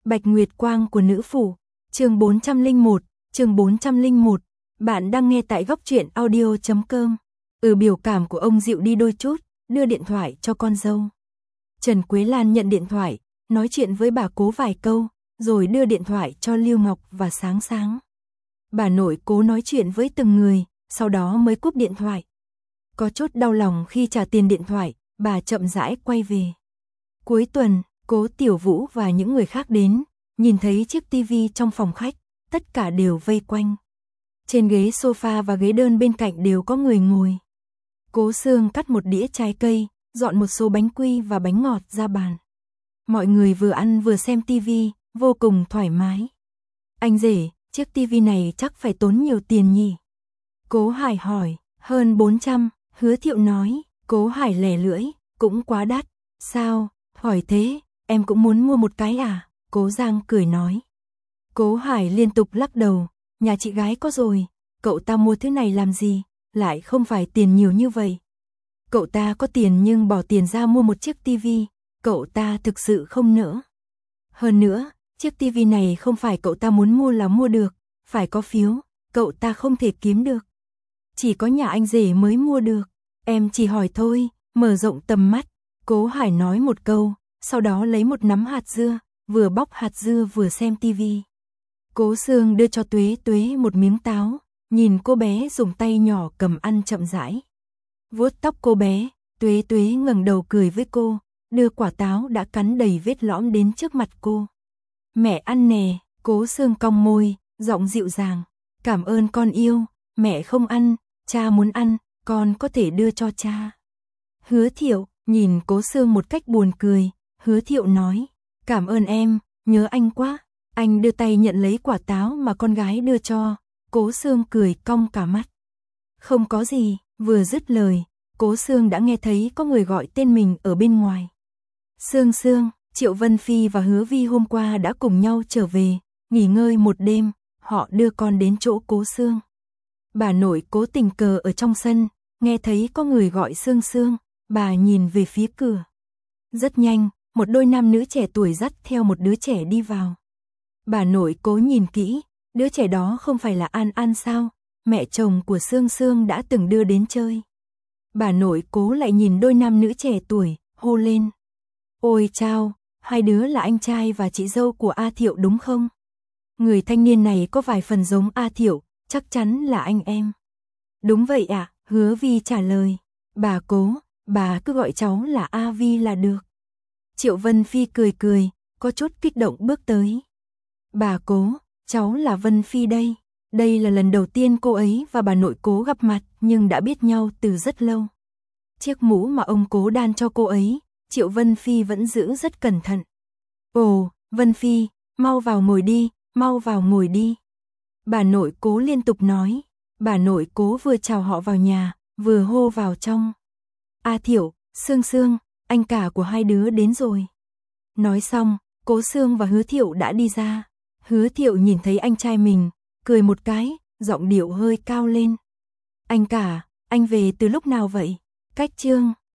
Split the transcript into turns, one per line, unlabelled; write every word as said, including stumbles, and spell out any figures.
Bạch Nguyệt Quang của nữ phủ, chương bốn trăm lẻ một, chương bốn trăm lẻ một. Bạn đang nghe tại góc truyện audio chấm com. Ừ, biểu cảm của ông dịu đi đôi chút, đưa điện thoại cho con dâu. Trần Quế Lan nhận điện thoại, nói chuyện với bà Cố vài câu, rồi đưa điện thoại cho Lưu Ngọc và Sáng Sáng. Bà nội Cố nói chuyện với từng người, sau đó mới cúp điện thoại. Có chút đau lòng khi trả tiền điện thoại, bà chậm rãi quay về. Cuối tuần, Cố Tiểu Vũ và những người khác đến, nhìn thấy chiếc tivi trong phòng khách, tất cả đều vây quanh. Trên ghế sofa và ghế đơn bên cạnh đều có người ngồi. Cố Sương cắt một đĩa trái cây, dọn một số bánh quy và bánh ngọt ra bàn. Mọi người vừa ăn vừa xem tivi, vô cùng thoải mái. Anh rể, chiếc tivi này chắc phải tốn nhiều tiền nhỉ? Cố Hải hỏi. Hơn bốn trăm, Hứa Thiệu nói. Cố Hải lẻ lưỡi, cũng quá đắt. Sao, hỏi thế, em cũng muốn mua một cái à? Cố Giang cười nói. Cố Hải liên tục lắc đầu, nhà chị gái có rồi, cậu ta mua thứ này làm gì, lại không phải tiền nhiều như vậy. Cậu ta có tiền nhưng bỏ tiền ra mua một chiếc tivi, cậu ta thực sự không nỡ. Hơn nữa, chiếc tivi này không phải cậu ta muốn mua là mua được, phải có phiếu, cậu ta không thể kiếm được. Chỉ có nhà anh rể mới mua được, em chỉ hỏi thôi, mở rộng tầm mắt. Cố Hải nói một câu, sau đó lấy một nắm hạt dưa, vừa bóc hạt dưa vừa xem tivi. Cố Sương đưa cho Tuế Tuế một miếng táo, nhìn cô bé dùng tay nhỏ cầm ăn chậm rãi. Vuốt tóc cô bé, Tuế Tuế ngẩng đầu cười với cô, đưa quả táo đã cắn đầy vết lõm đến trước mặt cô. Mẹ ăn nè, Cố Sương cong môi, giọng dịu dàng. Cảm ơn con yêu, mẹ không ăn, cha muốn ăn, con có thể đưa cho cha. Hứa Thiệu nhìn Cố Sương một cách buồn cười, Hứa Thiệu nói, cảm ơn em, nhớ anh quá. Anh đưa tay nhận lấy quả táo mà con gái đưa cho, Cố Sương cười cong cả mắt. Không có gì, vừa dứt lời, Cố Sương đã nghe thấy có người gọi tên mình ở bên ngoài. Sương Sương, Triệu Vân Phi và Hứa Vi hôm qua đã cùng nhau trở về, nghỉ ngơi một đêm, họ đưa con đến chỗ Cố Sương. Bà nội Cố tình cờ ở trong sân, nghe thấy có người gọi Sương Sương, bà nhìn về phía cửa. Rất nhanh, một đôi nam nữ trẻ tuổi dắt theo một đứa trẻ đi vào. Bà nội Cố nhìn kỹ, đứa trẻ đó không phải là An An sao, mẹ chồng của Sương Sương đã từng đưa đến chơi. Bà nội Cố lại nhìn đôi nam nữ trẻ tuổi, hô lên. Ôi chao, hai đứa là anh trai và chị dâu của A Thiệu đúng không? Người thanh niên này có vài phần giống A Thiệu, chắc chắn là anh em. Đúng vậy ạ, à, Hứa Vi trả lời. Bà Cố, bà cứ gọi cháu là A Vi là được. Triệu Vân Phi cười cười, có chút kích động bước tới. Bà Cố, cháu là Vân Phi đây. Đây là lần đầu tiên cô ấy và bà nội Cố gặp mặt nhưng đã biết nhau từ rất lâu. Chiếc mũ mà ông Cố đan cho cô ấy, Triệu Vân Phi vẫn giữ rất cẩn thận. Ồ, Vân Phi, mau vào ngồi đi, mau vào ngồi đi. Bà nội Cố liên tục nói. Bà nội Cố vừa chào họ vào nhà, vừa hô vào trong. A Thiệu, Sương Sương, anh cả của hai đứa đến rồi. Nói xong, Cố Sương và Hứa Thiệu đã đi ra. Hứa Thiệu nhìn thấy anh trai mình, cười một cái, giọng điệu hơi cao lên. Anh cả, anh về từ lúc nào vậy? Cách chương